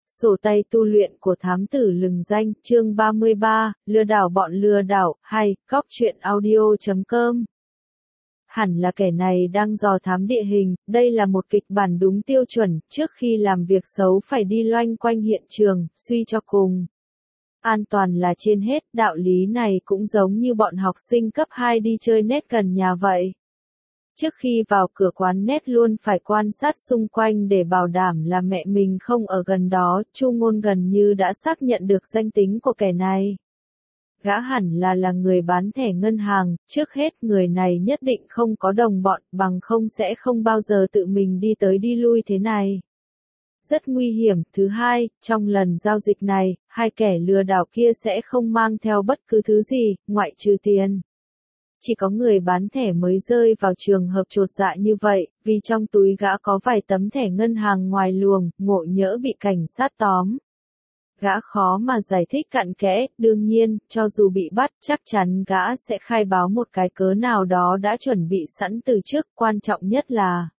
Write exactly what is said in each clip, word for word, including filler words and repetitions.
Sổ tay tu luyện của thám tử lừng danh, chương ba mươi ba, lừa đảo bọn lừa đảo, hay, góc truyện audio chấm com. Hẳn là kẻ này đang dò thám địa hình, đây là một kịch bản đúng tiêu chuẩn, trước khi làm việc xấu phải đi loanh quanh hiện trường, suy cho cùng. An toàn là trên hết, đạo lý này cũng giống như bọn học sinh cấp hai đi chơi net gần nhà vậy. Trước khi vào cửa quán net luôn phải quan sát xung quanh để bảo đảm là mẹ mình không ở gần đó, Chu Ngôn gần như đã xác nhận được danh tính của kẻ này. Gã hẳn là là người bán thẻ ngân hàng, trước hết người này nhất định không có đồng bọn, bằng không sẽ không bao giờ tự mình đi tới đi lui thế này. Rất nguy hiểm. Thứ hai, trong lần giao dịch này, hai kẻ lừa đảo kia sẽ không mang theo bất cứ thứ gì, ngoại trừ tiền. Chỉ có người bán thẻ mới rơi vào trường hợp chột dạ như vậy, vì trong túi gã có vài tấm thẻ ngân hàng ngoài luồng, ngộ nhỡ bị cảnh sát tóm. Gã khó mà giải thích cặn kẽ, đương nhiên, cho dù bị bắt, chắc chắn gã sẽ khai báo một cái cớ nào đó đã chuẩn bị sẵn từ trước, quan trọng nhất là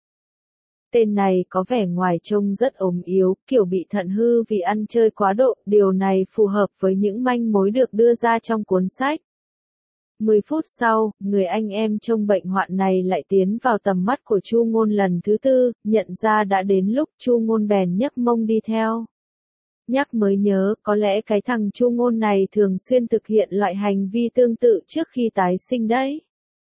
tên này có vẻ ngoài trông rất ốm yếu, kiểu bị thận hư vì ăn chơi quá độ, điều này phù hợp với những manh mối được đưa ra trong cuốn sách. Mười phút sau, người anh em trông bệnh hoạn này lại tiến vào tầm mắt của Chu Ngôn lần thứ tư, nhận ra đã đến lúc, Chu Ngôn bèn nhấc mông đi theo. Nhắc mới nhớ, có lẽ cái thằng Chu Ngôn này thường xuyên thực hiện loại hành vi tương tự trước khi tái sinh đấy.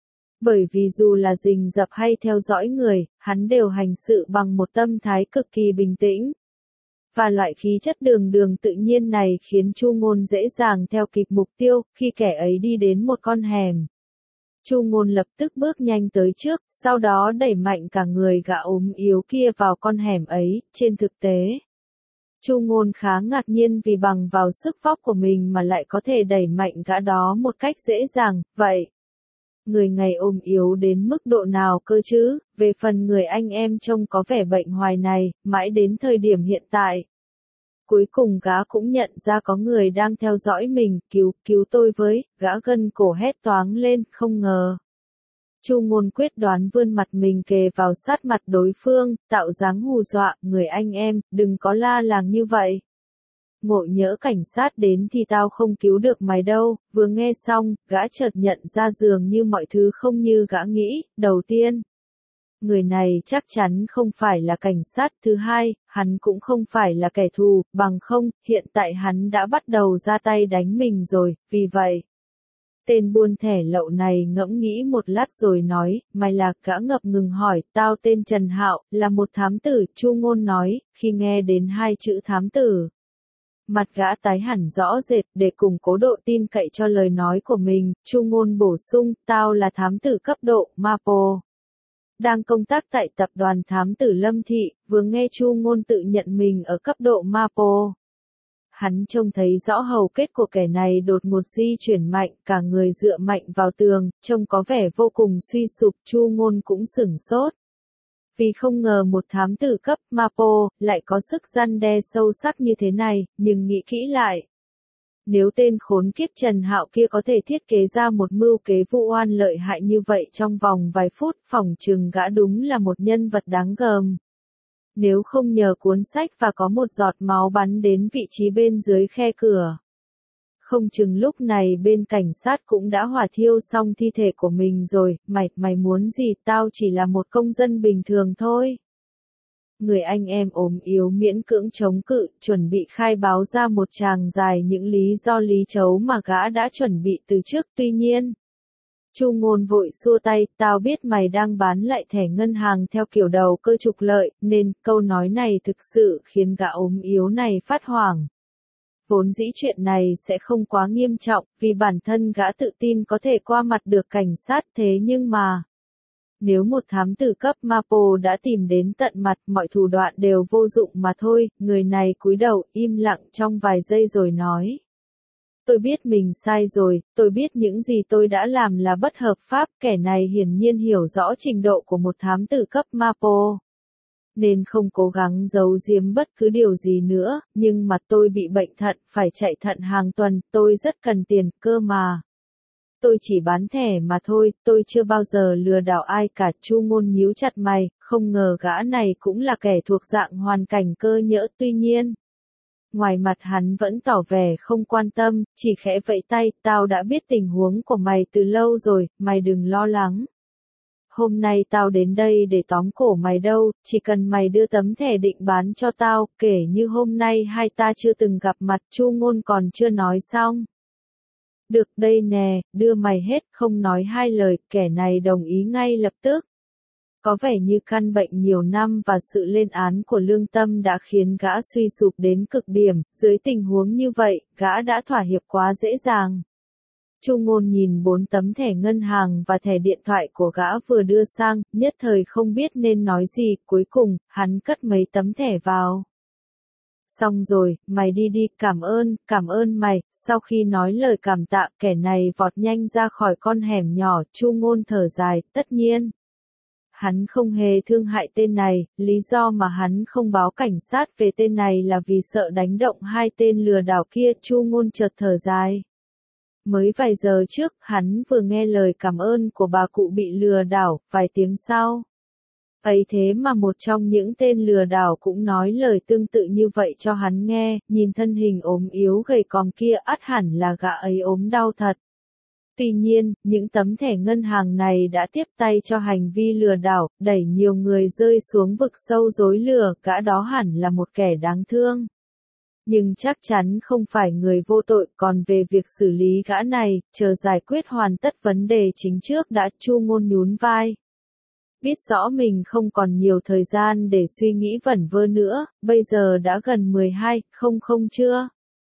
Bởi vì dù là rình rập hay theo dõi người, hắn đều hành sự bằng một tâm thái cực kỳ bình tĩnh. Và loại khí chất đường đường tự nhiên này khiến Chu Ngôn dễ dàng theo kịp mục tiêu, khi kẻ ấy đi đến một con hẻm. Chu Ngôn lập tức bước nhanh tới trước, sau đó đẩy mạnh cả người gã ốm yếu kia vào con hẻm ấy, trên thực tế. Chu Ngôn khá ngạc nhiên vì bằng vào sức vóc của mình mà lại có thể đẩy mạnh gã đó một cách dễ dàng, vậy. Người ngày ốm yếu đến mức độ nào cơ chứ, về phần người anh em trông có vẻ bệnh hoài này, mãi đến thời điểm hiện tại. Cuối cùng gã cũng nhận ra có người đang theo dõi mình, cứu, cứu tôi với, gã gân cổ hét toáng lên, không ngờ. Chu Ngôn quyết đoán vươn mặt mình kề vào sát mặt đối phương, tạo dáng hù dọa, người anh em, đừng có la làng như vậy. Ngộ nhỡ cảnh sát đến thì tao không cứu được mày đâu. Vừa nghe xong, gã chợt nhận ra dường như mọi thứ không như gã nghĩ. Đầu tiên, người này chắc chắn không phải là cảnh sát. Thứ hai, hắn cũng không phải là kẻ thù, bằng không, hiện tại hắn đã bắt đầu ra tay đánh mình rồi, vì vậy. Tên buôn thẻ lậu này ngẫm nghĩ một lát rồi nói, mày là, gã ngập ngừng hỏi, tao tên Trần Hạo, là một thám tử, Chu Ngôn nói, khi nghe đến hai chữ thám tử. Mặt gã tái hẳn rõ rệt, để củng cố độ tin cậy cho lời nói của mình, Chu Ngôn bổ sung, tao là thám tử cấp độ, Mapo. Đang công tác tại tập đoàn thám tử Lâm Thị, vừa nghe Chu Ngôn tự nhận mình ở cấp độ Mapo. Hắn trông thấy rõ hầu kết của kẻ này đột ngột di chuyển mạnh, cả người dựa mạnh vào tường, trông có vẻ vô cùng suy sụp, Chu Ngôn cũng sửng sốt. Vì không ngờ một thám tử cấp Mapo lại có sức răn đe sâu sắc như thế này, nhưng nghĩ kỹ lại. Nếu tên khốn kiếp Trần Hạo kia có thể thiết kế ra một mưu kế vu oan lợi hại như vậy trong vòng vài phút, phỏng chừng gã đúng là một nhân vật đáng gờm. Nếu không nhờ cuốn sách và có một giọt máu bắn đến vị trí bên dưới khe cửa. Không chừng lúc này bên cảnh sát cũng đã hỏa thiêu xong thi thể của mình rồi, mày, mày muốn gì, tao chỉ là một công dân bình thường thôi. Người anh em ốm yếu miễn cưỡng chống cự, chuẩn bị khai báo ra một tràng dài những lý do lý chấu mà gã đã chuẩn bị từ trước, tuy nhiên. Chu Ngôn vội xua tay, tao biết mày đang bán lại thẻ ngân hàng theo kiểu đầu cơ trục lợi, nên câu nói này thực sự khiến gã ốm yếu này phát hoảng. Vốn dĩ chuyện này sẽ không quá nghiêm trọng, vì bản thân gã tự tin có thể qua mặt được cảnh sát, thế nhưng mà. Nếu một thám tử cấp Mapo đã tìm đến tận mặt, mọi thủ đoạn đều vô dụng mà thôi, người này cúi đầu, im lặng trong vài giây rồi nói. Tôi biết mình sai rồi, tôi biết những gì tôi đã làm là bất hợp pháp, kẻ này hiển nhiên hiểu rõ trình độ của một thám tử cấp Mapo. Nên không cố gắng giấu giếm bất cứ điều gì nữa, nhưng mà tôi bị bệnh thận, phải chạy thận hàng tuần, tôi rất cần tiền, cơ mà. Tôi chỉ bán thẻ mà thôi, tôi chưa bao giờ lừa đảo ai cả. Chu Ngôn nhíu chặt mày, không ngờ gã này cũng là kẻ thuộc dạng hoàn cảnh cơ nhỡ, tuy nhiên. ngoài mặt hắn vẫn tỏ vẻ không quan tâm, chỉ khẽ vẫy tay, tao đã biết tình huống của mày từ lâu rồi, mày đừng lo lắng. Hôm nay tao đến đây để tóm cổ mày đâu, chỉ cần mày đưa tấm thẻ định bán cho tao, kể như hôm nay hai ta chưa từng gặp mặt. Chu Ngôn còn chưa nói xong. Được đây nè, đưa mày hết, không nói hai lời, kẻ này đồng ý ngay lập tức. Có vẻ như căn bệnh nhiều năm và sự lên án của Lương Tâm đã khiến gã suy sụp đến cực điểm, dưới tình huống như vậy, gã đã thỏa hiệp quá dễ dàng. Chu Ngôn nhìn bốn tấm thẻ ngân hàng và thẻ điện thoại của gã vừa đưa sang, nhất thời không biết nên nói gì, cuối cùng, hắn cất mấy tấm thẻ vào. Xong rồi, mày đi đi, cảm ơn, cảm ơn mày. Sau khi nói lời cảm tạ, kẻ này vọt nhanh ra khỏi con hẻm nhỏ. Chu Ngôn thở dài, tất nhiên. Hắn không hề thương hại tên này, lý do mà hắn không báo cảnh sát về tên này là vì sợ đánh động hai tên lừa đảo kia. Chu Ngôn chợt thở dài. Mới vài giờ trước, hắn vừa nghe lời cảm ơn của bà cụ bị lừa đảo, vài tiếng sau. Ấy thế mà một trong những tên lừa đảo cũng nói lời tương tự như vậy cho hắn nghe, nhìn thân hình ốm yếu gầy còm kia ắt hẳn là gã ấy ốm đau thật. Tuy nhiên, những tấm thẻ ngân hàng này đã tiếp tay cho hành vi lừa đảo, đẩy nhiều người rơi xuống vực sâu rối lừa, gã đó hẳn là một kẻ đáng thương. Nhưng chắc chắn không phải người vô tội, còn về việc xử lý gã này, chờ giải quyết hoàn tất vấn đề chính trước đã. Chu Ngôn nhún vai. Biết rõ mình không còn nhiều thời gian để suy nghĩ vẩn vơ nữa, bây giờ đã gần mười hai, không không chưa.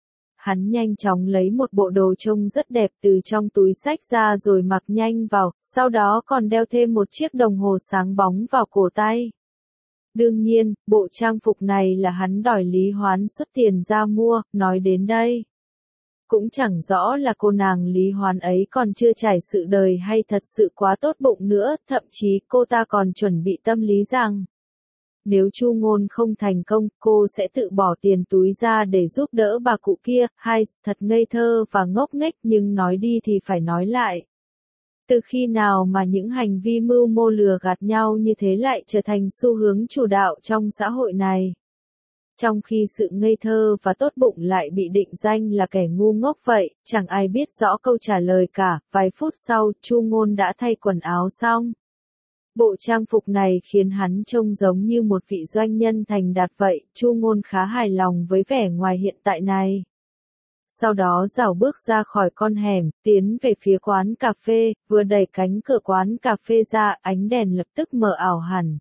Hắn nhanh chóng lấy một bộ đồ trông rất đẹp từ trong túi xách ra rồi mặc nhanh vào, sau đó còn đeo thêm một chiếc đồng hồ sáng bóng vào cổ tay. Đương nhiên, bộ trang phục này là hắn đòi Lý Hoán xuất tiền ra mua, nói đến đây. Cũng chẳng rõ là cô nàng Lý Hoán ấy còn chưa trải sự đời hay thật sự quá tốt bụng nữa, thậm chí cô ta còn chuẩn bị tâm lý rằng nếu Chu Ngôn không thành công, cô sẽ tự bỏ tiền túi ra để giúp đỡ bà cụ kia. Hai, thật ngây thơ và ngốc nghếch, nhưng nói đi thì phải nói lại. Từ khi nào mà những hành vi mưu mô lừa gạt nhau như thế lại trở thành xu hướng chủ đạo trong xã hội này? Trong khi sự ngây thơ và tốt bụng lại bị định danh là kẻ ngu ngốc vậy, chẳng ai biết rõ câu trả lời cả. Vài phút sau, Chu Ngôn đã thay quần áo xong. Bộ trang phục này khiến hắn trông giống như một vị doanh nhân thành đạt vậy. Chu Ngôn khá hài lòng với vẻ ngoài hiện tại này. Sau đó rảo bước ra khỏi con hẻm, tiến về phía quán cà phê, vừa đẩy cánh cửa quán cà phê ra, ánh đèn lập tức mờ ảo hẳn.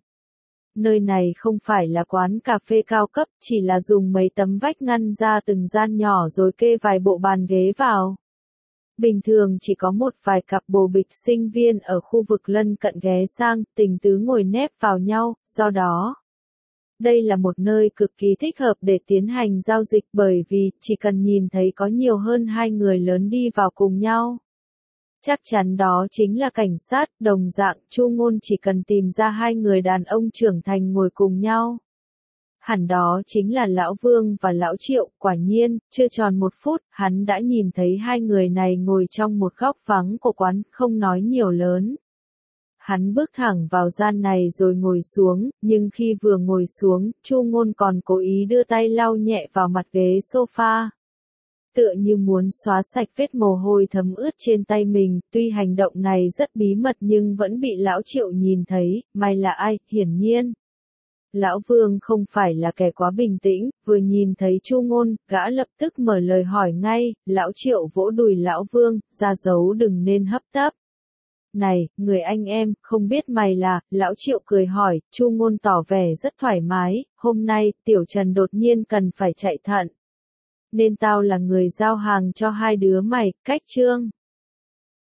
Nơi này không phải là quán cà phê cao cấp, chỉ là dùng mấy tấm vách ngăn ra từng gian nhỏ rồi kê vài bộ bàn ghế vào. Bình thường chỉ có một vài cặp bồ bịch sinh viên ở khu vực lân cận ghé sang, tình tứ ngồi nép vào nhau, do đó đây là một nơi cực kỳ thích hợp để tiến hành giao dịch bởi vì chỉ cần nhìn thấy có nhiều hơn hai người lớn đi vào cùng nhau. Chắc chắn đó chính là cảnh sát. Đồng dạng, Chu Ngôn chỉ cần tìm ra hai người đàn ông trưởng thành ngồi cùng nhau. Hẳn đó chính là Lão Vương và Lão Triệu. Quả nhiên, chưa tròn một phút, hắn đã nhìn thấy hai người này ngồi trong một góc vắng của quán, không nói nhiều lớn. Hắn bước thẳng vào gian này rồi ngồi xuống, nhưng khi vừa ngồi xuống, Chu Ngôn còn cố ý đưa tay lau nhẹ vào mặt ghế sofa. Tựa như muốn xóa sạch vết mồ hôi thấm ướt trên tay mình, tuy hành động này rất bí mật nhưng vẫn bị Lão Triệu nhìn thấy. Mày là ai? Hiển nhiên, Lão Vương không phải là kẻ quá bình tĩnh, vừa nhìn thấy Chu Ngôn, gã lập tức mở lời hỏi ngay. Lão Triệu vỗ đùi Lão Vương, ra dấu đừng nên hấp tấp. Này, người anh em, không biết mày là? Lão Triệu cười hỏi. Chu Ngôn tỏ vẻ rất thoải mái, hôm nay, Tiểu Trần đột nhiên cần phải chạy thận. Nên tao là người giao hàng cho hai đứa mày, cách Trương.